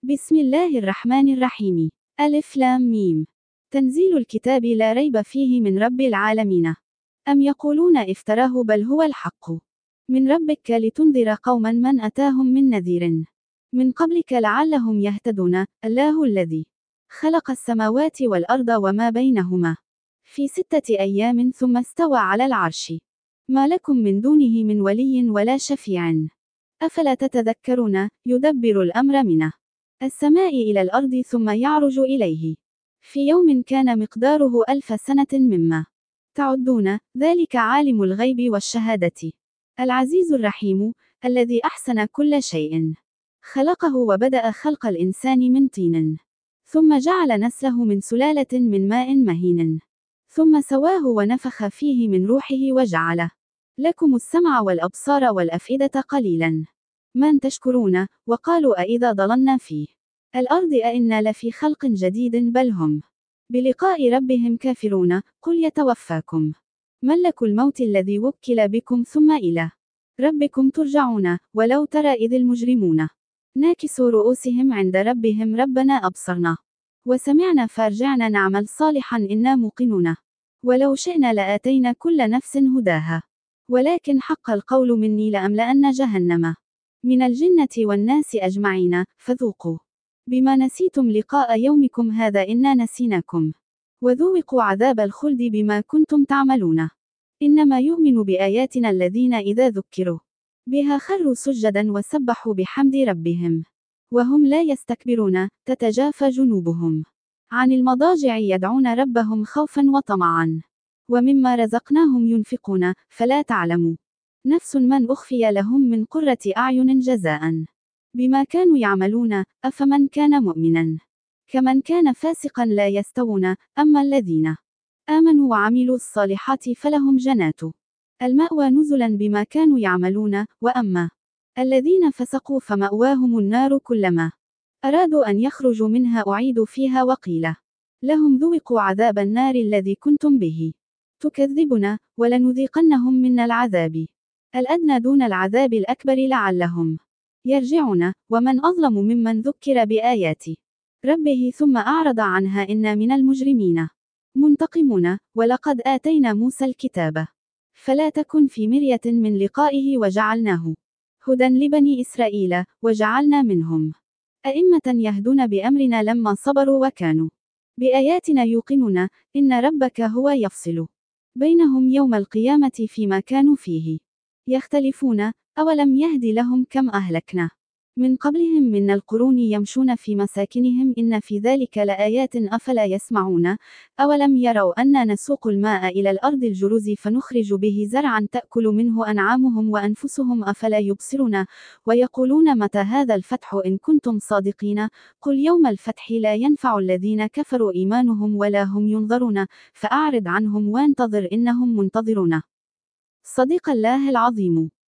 بسم الله الرحمن الرحيم. ألف لام ميم. تنزيل الكتاب لا ريب فيه من رب العالمين. أم يقولون افتراه بل هو الحق من ربك لتنذر قوما من أتاهم من نذير من قبلك لعلهم يهتدون. الله الذي خلق السماوات والأرض وما بينهما في 6 أيام ثم استوى على العرش. ما لكم من دونه من ولي ولا شفيع أفلا تتذكرون. يدبر الأمر من السماء إلى الأرض ثم يعرج إليه في يوم كان مقداره 1000 سنة مما تعدون. ذلك عالم الغيب والشهادة العزيز الرحيم الذي أحسن كل شيء خلقه وبدأ خلق الإنسان من طين ثم جعل نسله من سلالة من ماء مهين ثم سواه ونفخ فيه من روحه وجعل لكم السمع والأبصار والأفئدة قليلا من تشكرون. وقالوا أإذا ضللنا في الأرض أإنا لفي خلق جديد بل هم بلقاء ربهم كافرون. قل يتوفاكم ملك الموت الذي وكل بكم ثم إلى ربكم ترجعون. ولو ترى إذ المجرمون ناكسوا رؤوسهم عند ربهم ربنا أبصرنا وسمعنا فارجعنا نعمل صالحا إنا موقنون. ولو شئنا لآتينا كل نفس هداها ولكن حق القول مني لأملأن جهنم من الجنة والناس أجمعين. فذوقوا بما نسيتم لقاء يومكم هذا إنا نسيناكم وذوقوا عذاب الخلد بما كنتم تعملون. إنما يؤمن بآياتنا الذين إذا ذكروا بها خروا سجدا وسبحوا بحمد ربهم وهم لا يستكبرون. تتجافى جنوبهم عن المضاجع يدعون ربهم خوفا وطمعا ومما رزقناهم ينفقون. فلا تعلم نفس من أخفي لهم من قرة أعين جزاء بما كانوا يعملون. أفمن كان مؤمنا كمن كان فاسقا لا يستوون. أما الذين آمنوا وعملوا الصالحات فلهم جنات المأوى نزلا بما كانوا يعملون. وأما الذين فسقوا فمأواهم النار كلما أرادوا أن يخرجوا منها أعيدوا فيها وقيل لهم ذوقوا عذاب النار الذي كنتم به تكذبون. ولنذيقنهم من العذاب الأدنى دون العذاب الأكبر لعلهم يرجعون. ومن أظلم ممن ذكر بآيات ربه ثم أعرض عنها إنا من المجرمين منتقمون. ولقد آتينا موسى الكتاب فلا تكن في مرية من لقائه وجعلناه هدى لبني إسرائيل وجعلنا منهم أئمة يهدون بأمرنا لما صبروا وكانوا بآياتنا يوقنون. إن ربك هو يفصل بينهم يوم القيامة فيما كانوا فيه يختلفون. أولم يهد لهم كم أهلكنا من قبلهم من القرون يمشون في مساكنهم إن في ذلك لآيات أفلا يسمعون. أولم يروا أنا نسوق الماء إلى الأرض الجرز فنخرج به زرعا تأكل منه أنعامهم وأنفسهم أفلا يبصرون. ويقولون متى هذا الفتح إن كنتم صادقين. قل يوم الفتح لا ينفع الذين كفروا إيمانهم ولا هم ينظرون. فأعرض عنهم وانتظر إنهم منتظرون. صدق الله العظيم.